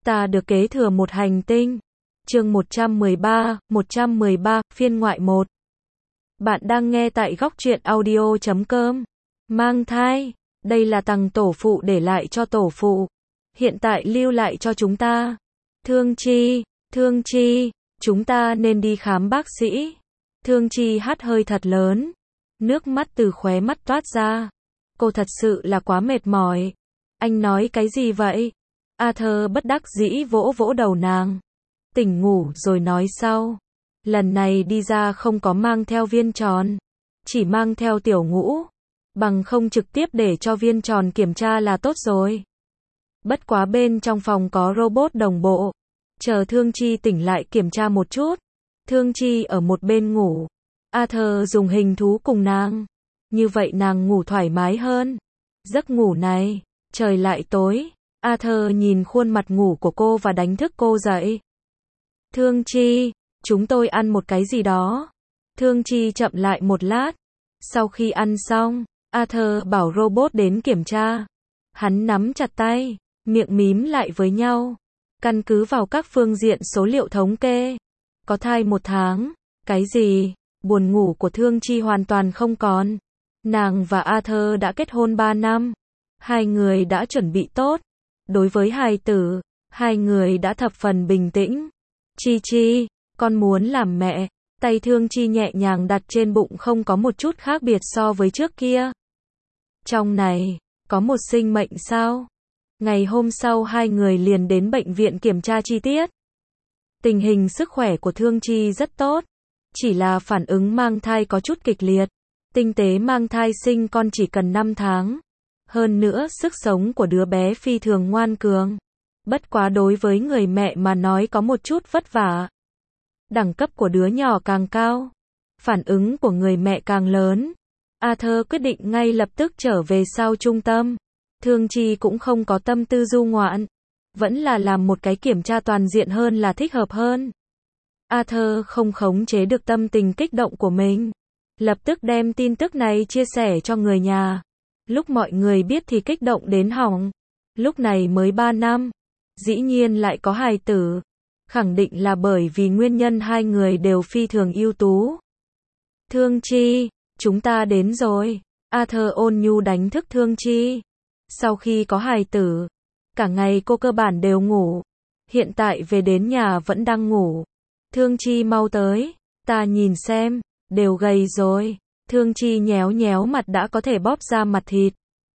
Ta được kế thừa một hành tinh. Chương 113, phiên ngoại 1. Bạn đang nghe tại góc truyện audio.com. Mang thai, đây là tầng tổ phụ để lại cho tổ phụ, hiện tại lưu lại cho chúng ta. Thương Chi, chúng ta nên đi khám bác sĩ. Thương Chi hắt hơi thật lớn, nước mắt từ khóe mắt toát ra. Cô thật sự là quá mệt mỏi. Anh nói cái gì vậy? Arthur bất đắc dĩ vỗ vỗ đầu nàng. Tỉnh ngủ rồi nói sau. Lần này đi ra không có mang theo viên tròn, chỉ mang theo tiểu ngũ, bằng không trực tiếp để cho viên tròn kiểm tra là tốt rồi. Bất quá bên trong phòng có robot đồng bộ, chờ Thương Chi tỉnh lại kiểm tra một chút. Thương Chi ở một bên ngủ, Arthur dùng hình thú cùng nàng, như vậy nàng ngủ thoải mái hơn. Giấc ngủ này, trời lại tối, Arthur nhìn khuôn mặt ngủ của cô và đánh thức cô dậy. Thương Chi, chúng tôi ăn một cái gì đó. Thương Chi chậm lại một lát. Sau khi ăn xong, Arthur bảo robot đến kiểm tra. Hắn nắm chặt tay, miệng mím lại với nhau. Căn cứ vào các phương diện số liệu thống kê, có thai 1 tháng. Cái gì? Buồn ngủ của Thương Chi hoàn toàn không còn. Nàng và Arthur đã kết hôn 3 năm. Hai người đã chuẩn bị tốt. Đối với hài tử, hai người đã thập phần bình tĩnh. Chi, con muốn làm mẹ. Tay Thương Chi nhẹ nhàng đặt trên bụng, không có một chút khác biệt so với trước kia. Trong này, có một sinh mệnh sao? Ngày hôm sau hai người liền đến bệnh viện kiểm tra chi tiết. Tình hình sức khỏe của Thương Chi rất tốt, chỉ là phản ứng mang thai có chút kịch liệt. Tinh tế mang thai sinh con chỉ cần 5 tháng. Hơn nữa sức sống của đứa bé phi thường ngoan cường. Bất quá đối với người mẹ mà nói có một chút vất vả. Đẳng cấp của đứa nhỏ càng cao, phản ứng của người mẹ càng lớn. Arthur quyết định ngay lập tức trở về sau trung tâm. Thương Chi cũng không có tâm tư du ngoạn, vẫn là làm một cái kiểm tra toàn diện hơn là thích hợp hơn. Arthur không khống chế được tâm tình kích động của mình, lập tức đem tin tức này chia sẻ cho người nhà. Lúc mọi người biết thì kích động đến hỏng. Lúc này mới 3 năm, dĩ nhiên lại có hài tử. Khẳng định là bởi vì nguyên nhân hai người đều phi thường ưu tú. Thương Chi, chúng ta đến rồi. Arthur ôn nhu đánh thức Thương Chi. Sau khi có hài tử, cả ngày cô cơ bản đều ngủ. Hiện tại về đến nhà vẫn đang ngủ. Thương Chi mau tới, ta nhìn xem, đều gầy rồi. Thương Chi nhéo nhéo mặt đã có thể bóp ra mặt thịt.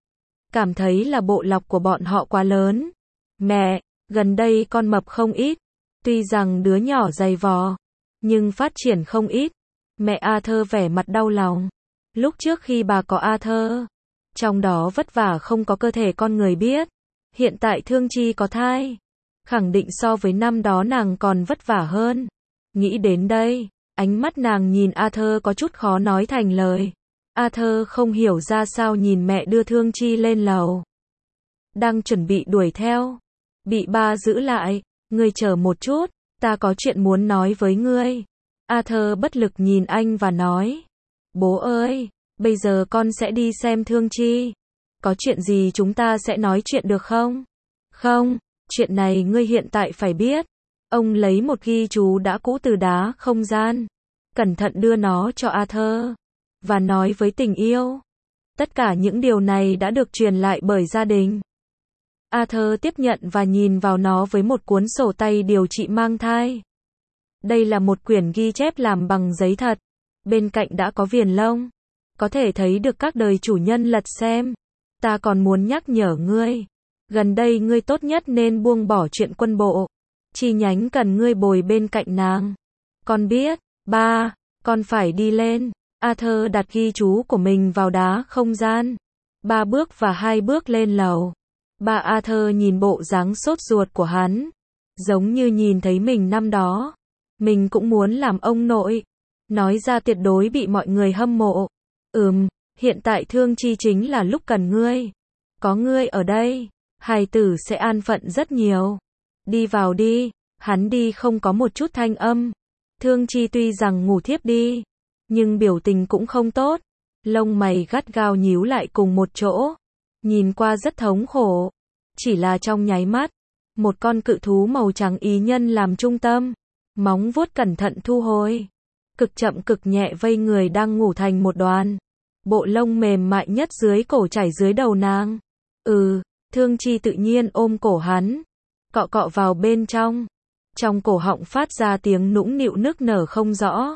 Cảm thấy là bộ lọc của bọn họ quá lớn. Mẹ, gần đây con mập không ít. Tuy rằng đứa nhỏ dày vò, nhưng phát triển không ít. Mẹ Arthur vẻ mặt đau lòng. Lúc trước khi bà có Arthur, trong đó vất vả không có cơ thể con người biết. Hiện tại Thương Chi có thai, khẳng định so với năm đó nàng còn vất vả hơn. Nghĩ đến đây, ánh mắt nàng nhìn Arthur có chút khó nói thành lời. Arthur không hiểu ra sao nhìn mẹ đưa Thương Chi lên lầu. Đang chuẩn bị đuổi theo, bị ba giữ lại. Ngươi chờ một chút, ta có chuyện muốn nói với ngươi. Arthur bất lực nhìn anh và nói. Bố ơi, bây giờ con sẽ đi xem Thương Chi. Có chuyện gì chúng ta sẽ nói chuyện được không? Không, chuyện này ngươi hiện tại phải biết. Ông lấy một ghi chú đã cũ từ đá không gian. Cẩn thận đưa nó cho Arthur. Và nói với tình yêu. Tất cả những điều này đã được truyền lại bởi gia đình. Arthur tiếp nhận và nhìn vào nó với một cuốn sổ tay điều trị mang thai. Đây là một quyển ghi chép làm bằng giấy thật. Bên cạnh đã có viền lông. Có thể thấy được các đời chủ nhân lật xem. Ta còn muốn nhắc nhở ngươi. Gần đây ngươi tốt nhất nên buông bỏ chuyện quân bộ. Chi nhánh cần ngươi bồi bên cạnh nàng. Con biết, ba, con phải đi lên. Arthur đặt ghi chú của mình vào đá không gian. 3 bước và 2 bước lên lầu. Ba Arthur nhìn bộ dáng sốt ruột của hắn, giống như nhìn thấy mình năm đó. Mình cũng muốn làm ông nội. Nói ra tuyệt đối bị mọi người hâm mộ. Hiện tại Thương Chi chính là lúc cần ngươi. Có ngươi ở đây, hài tử sẽ an phận rất nhiều. Đi vào đi. Hắn đi không có một chút thanh âm. Thương Chi tuy rằng ngủ thiếp đi, nhưng biểu tình cũng không tốt. Lông mày gắt gao nhíu lại cùng một chỗ. Nhìn qua rất thống khổ. Chỉ là trong nháy mắt, Một con cự thú màu trắng ý nhân làm trung tâm, móng vuốt cẩn thận thu hồi, cực chậm cực nhẹ vây người đang ngủ thành một đoàn. Bộ lông mềm mại nhất dưới cổ chảy dưới đầu nàng. Thương Chi tự nhiên ôm cổ hắn, cọ cọ vào bên trong. Trong cổ họng phát ra tiếng nũng nịu nức nở không rõ.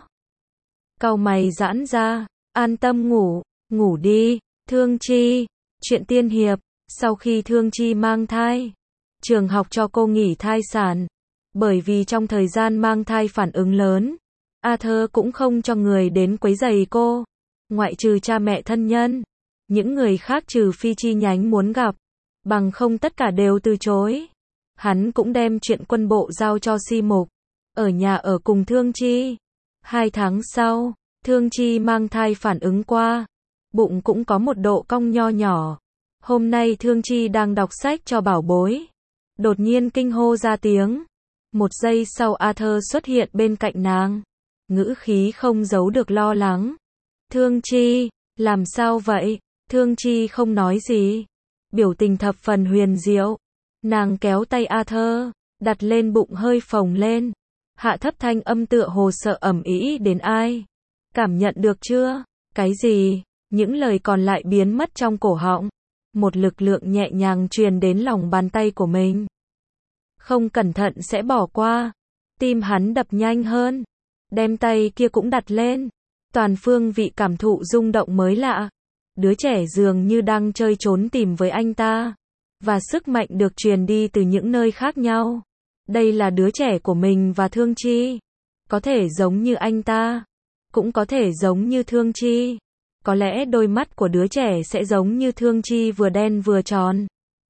Cau mày giãn ra, an tâm ngủ, ngủ đi, Thương Chi. Chuyện tiên hiệp, sau khi Thương Chi mang thai, trường học cho cô nghỉ thai sản. Bởi vì trong thời gian mang thai phản ứng lớn, Arthur cũng không cho người đến quấy rầy cô, ngoại trừ cha mẹ thân nhân. Những người khác trừ phi chi nhánh muốn gặp, bằng không tất cả đều từ chối. Hắn cũng đem chuyện quân bộ giao cho Si Mục, ở nhà ở cùng Thương Chi. 2 tháng sau, Thương Chi mang thai phản ứng qua, bụng cũng có một độ cong nho nhỏ. Hôm nay Thương Chi đang đọc sách cho bảo bối, đột nhiên kinh hô ra tiếng. Một giây sau Arthur xuất hiện bên cạnh nàng, ngữ khí không giấu được lo lắng. Thương Chi, làm sao vậy? Thương Chi không nói gì, biểu tình thập phần huyền diệu. Nàng kéo tay Arthur, đặt lên bụng hơi phồng lên, hạ thấp thanh âm tựa hồ sợ ầm ĩ đến ai. Cảm nhận được chưa? Cái gì? Những lời còn lại biến mất trong cổ họng. Một lực lượng nhẹ nhàng truyền đến lòng bàn tay của mình. Không cẩn thận sẽ bỏ qua. Tim hắn đập nhanh hơn, đem tay kia cũng đặt lên. Toàn phương vị cảm thụ rung động mới lạ. Đứa trẻ dường như đang chơi trốn tìm với anh ta, và sức mạnh được truyền đi từ những nơi khác nhau. Đây là đứa trẻ của mình và Thương Chi. Có thể giống như anh ta, cũng có thể giống như Thương Chi. Có lẽ đôi mắt của đứa trẻ sẽ giống như Thương Chi, vừa đen vừa tròn.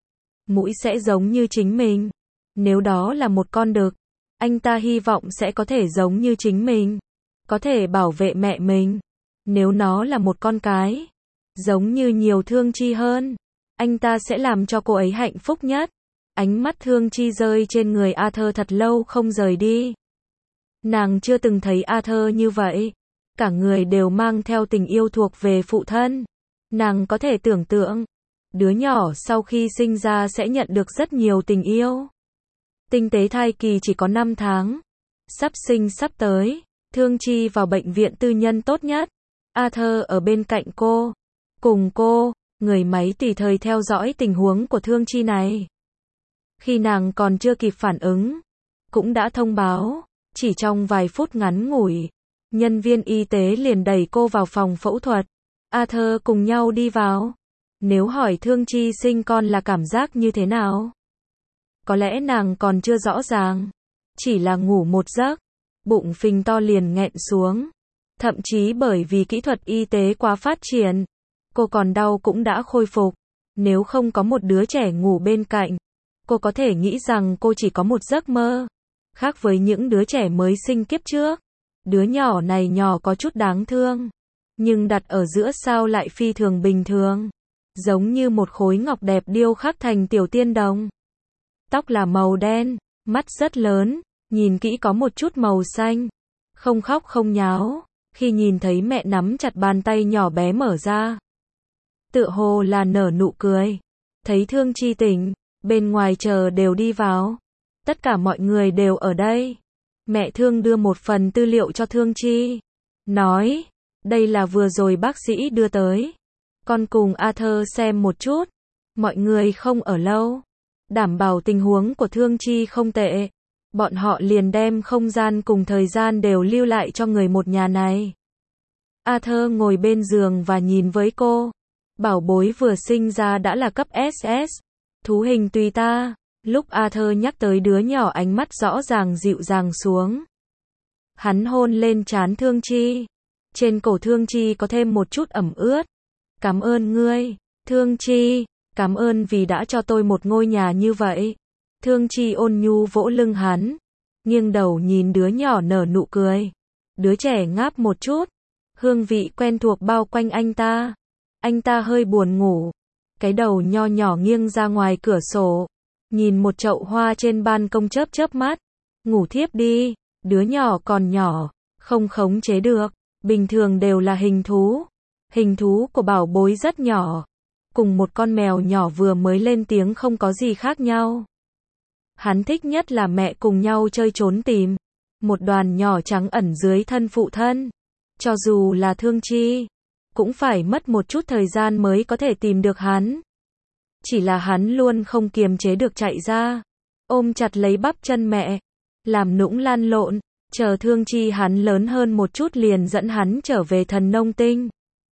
Mũi sẽ giống như chính mình. Nếu đó là một con đực, anh ta hy vọng sẽ có thể giống như chính mình, có thể bảo vệ mẹ mình. Nếu nó là một con cái, giống như nhiều Thương Chi hơn, anh ta sẽ làm cho cô ấy hạnh phúc nhất. Ánh mắt Thương Chi rơi trên người Arthur thật lâu không rời đi. Nàng chưa từng thấy Arthur như vậy. Cả người đều mang theo tình yêu thuộc về phụ thân. Nàng có thể tưởng tượng, đứa nhỏ sau khi sinh ra sẽ nhận được rất nhiều tình yêu. Tinh tế thai kỳ chỉ có 5 tháng. Sắp sinh sắp tới, Thương Chi vào bệnh viện tư nhân tốt nhất. Arthur ở bên cạnh cô, cùng cô, người máy tùy thời theo dõi tình huống của Thương Chi này. Khi nàng còn chưa kịp phản ứng, cũng đã thông báo. Chỉ trong vài phút ngắn ngủi, nhân viên y tế liền đẩy cô vào phòng phẫu thuật. Arthur cùng nhau đi vào. Nếu hỏi Thương Chi sinh con là cảm giác như thế nào? Có lẽ nàng còn chưa rõ ràng. Chỉ là ngủ một giấc, bụng phình to liền nghẹn xuống. Thậm chí bởi vì kỹ thuật y tế quá phát triển, cô còn đau cũng đã khôi phục. Nếu không có một đứa trẻ ngủ bên cạnh, cô có thể nghĩ rằng cô chỉ có một giấc mơ. Khác với những đứa trẻ mới sinh kiếp trước, đứa nhỏ này nhỏ có chút đáng thương, nhưng đặt ở giữa sao lại phi thường bình thường, giống như một khối ngọc đẹp điêu khắc thành tiểu tiên đồng. Tóc là màu đen, mắt rất lớn, nhìn kỹ có một chút màu xanh, không khóc không nháo. Khi nhìn thấy mẹ nắm chặt bàn tay nhỏ bé mở ra, tựa hồ là nở nụ cười. Thấy Thương Chi tỉnh, bên ngoài chờ đều đi vào. Tất cả mọi người đều ở đây. Mẹ Thương đưa một phần tư liệu cho Thương Chi, nói, đây là vừa rồi bác sĩ đưa tới. Con cùng Arthur xem một chút. Mọi người không ở lâu, đảm bảo tình huống của Thương Chi không tệ. Bọn họ liền đem không gian cùng thời gian đều lưu lại cho người một nhà này. Arthur ngồi bên giường và nhìn với cô. Bảo bối vừa sinh ra đã là cấp SS. Thú hình tùy ta. Lúc Arthur nhắc tới đứa nhỏ, ánh mắt rõ ràng dịu dàng xuống. Hắn hôn lên trán Thương Chi. Trên cổ Thương Chi có thêm một chút ẩm ướt. Cảm ơn ngươi, Thương Chi. Cảm ơn vì đã cho tôi một ngôi nhà như vậy. Thương Chi ôn nhu vỗ lưng hắn, nghiêng đầu nhìn đứa nhỏ nở nụ cười. Đứa trẻ ngáp một chút, hương vị quen thuộc bao quanh anh ta. Anh ta hơi buồn ngủ, cái đầu nho nhỏ nghiêng ra ngoài cửa sổ, nhìn một chậu hoa trên ban công chớp chớp mắt. Ngủ thiếp đi, đứa nhỏ còn nhỏ, không khống chế được, bình thường đều là hình thú. Hình thú của bảo bối rất nhỏ, cùng một con mèo nhỏ vừa mới lên tiếng không có gì khác nhau. Hắn thích nhất là mẹ cùng nhau chơi trốn tìm. Một đoàn nhỏ trắng ẩn dưới thân phụ thân. Cho dù là Thương Chi, cũng phải mất một chút thời gian mới có thể tìm được hắn. Chỉ là hắn luôn không kiềm chế được chạy ra, ôm chặt lấy bắp chân mẹ, làm nũng lăn lộn, chờ Thương Chi hắn lớn hơn một chút liền dẫn hắn trở về Thần Nông Tinh.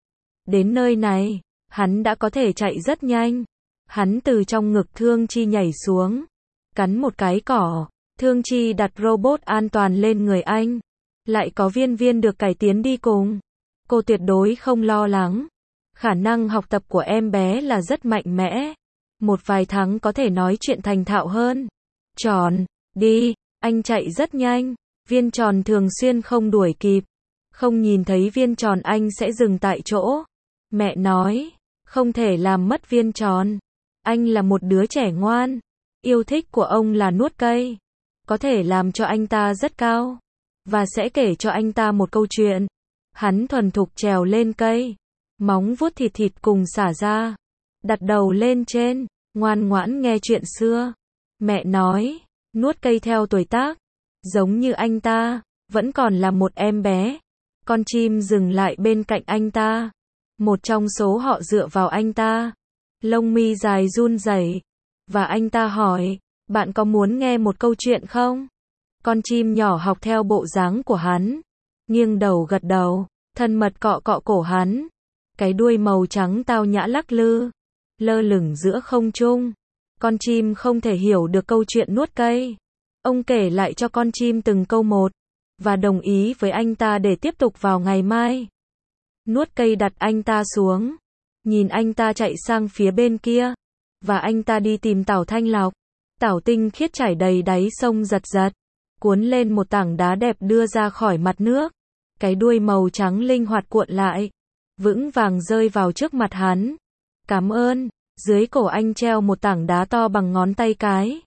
Đến nơi này, hắn đã có thể chạy rất nhanh. Hắn từ trong ngực Thương Chi nhảy xuống, cắn một cái cỏ. Thương Chi đặt robot an toàn lên người anh. Lại có Viên Viên được cải tiến đi cùng. Cô tuyệt đối không lo lắng. Khả năng học tập của em bé là rất mạnh mẽ. Một vài tháng có thể nói chuyện thành thạo hơn. Tròn, đi, anh chạy rất nhanh. Viên Tròn thường xuyên không đuổi kịp. Không nhìn thấy Viên Tròn anh sẽ dừng tại chỗ. Mẹ nói, không thể làm mất Viên Tròn. Anh là một đứa trẻ ngoan. Yêu thích của ông là nuốt cây. Có thể làm cho anh ta rất cao. Và sẽ kể cho anh ta một câu chuyện. Hắn thuần thục trèo lên cây. Móng vuốt thịt thịt cùng xả ra. Đặt đầu lên trên. Ngoan ngoãn nghe chuyện xưa. Mẹ nói, nuốt cây theo tuổi tác. Giống như anh ta, vẫn còn là một em bé. Con chim dừng lại bên cạnh anh ta. Một trong số họ dựa vào anh ta. Lông mi dài run rẩy. Và anh ta hỏi, bạn có muốn nghe một câu chuyện không? Con chim nhỏ học theo bộ dáng của hắn. Nghiêng đầu gật đầu, thân mật cọ cọ cổ hắn. Cái đuôi màu trắng tao nhã lắc lư, lơ lửng giữa không trung. Con chim không thể hiểu được câu chuyện nuốt cây. Ông kể lại cho con chim từng câu một. Và đồng ý với anh ta để tiếp tục vào ngày mai. Nuốt cây đặt anh ta xuống. Nhìn anh ta chạy sang phía bên kia. Và anh ta đi tìm tảo thanh lọc. Tảo tinh khiết chảy đầy đáy sông giật giật. Cuốn lên một tảng đá đẹp đưa ra khỏi mặt nước. Cái đuôi màu trắng linh hoạt cuộn lại. Vững vàng rơi vào trước mặt hắn. Cảm ơn. Dưới cổ anh treo một tảng đá to bằng ngón tay cái.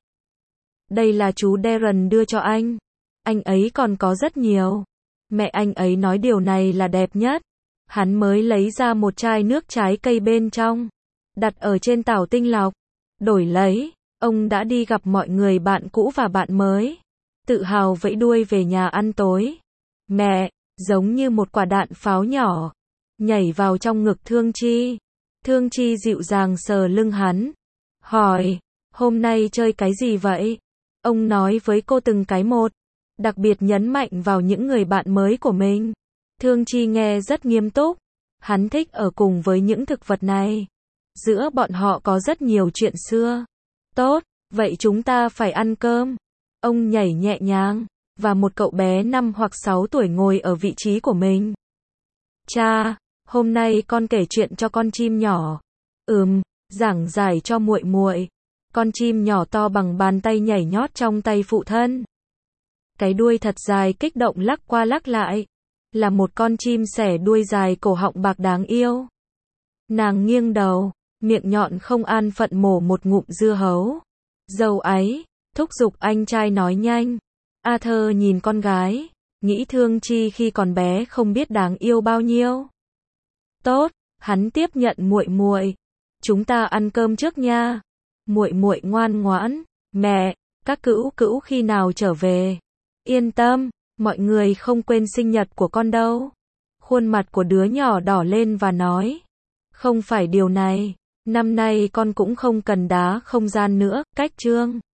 Đây là chú Darren đưa cho anh. Anh ấy còn có rất nhiều. Mẹ anh ấy nói điều này là đẹp nhất. Hắn mới lấy ra một chai nước trái cây bên trong. Đặt ở trên tảo tinh lọc. Đổi lấy, ông đã đi gặp mọi người bạn cũ và bạn mới. Tự hào vẫy đuôi về nhà ăn tối. Mẹ, giống như một quả đạn pháo nhỏ. Nhảy vào trong ngực Thương Chi. Thương Chi dịu dàng sờ lưng hắn. Hỏi, hôm nay chơi cái gì vậy? Ông nói với cô từng cái một. Đặc biệt nhấn mạnh vào những người bạn mới của mình. Thương Chi nghe rất nghiêm túc. Hắn thích ở cùng với những thực vật này. Giữa bọn họ có rất nhiều chuyện xưa. Tốt, vậy chúng ta phải ăn cơm. Ông nhảy nhẹ nhàng. Và một cậu bé 5 hoặc 6 tuổi ngồi ở vị trí của mình. Cha, hôm nay con kể chuyện cho con chim nhỏ. Giảng giải cho muội muội. Con chim nhỏ to bằng bàn tay nhảy nhót trong tay phụ thân. Cái đuôi thật dài kích động lắc qua lắc lại. Là một con chim sẻ đuôi dài cổ họng bạc đáng yêu. Nàng nghiêng đầu, miệng nhọn không an phận mổ một ngụm dưa hấu. Dâu ấy, thúc giục anh trai nói nhanh. Arthur nhìn con gái, nghĩ Thương Chi khi còn bé không biết đáng yêu bao nhiêu. Tốt, hắn tiếp nhận muội muội. Chúng ta ăn cơm trước nha. Muội muội ngoan ngoãn. Mẹ, các cữu cữu khi nào trở về? Yên tâm, mọi người không quên sinh nhật của con đâu. Khuôn mặt của đứa nhỏ đỏ lên và nói. Không phải điều này. Năm nay con cũng không cần đá không gian nữa, cách chương.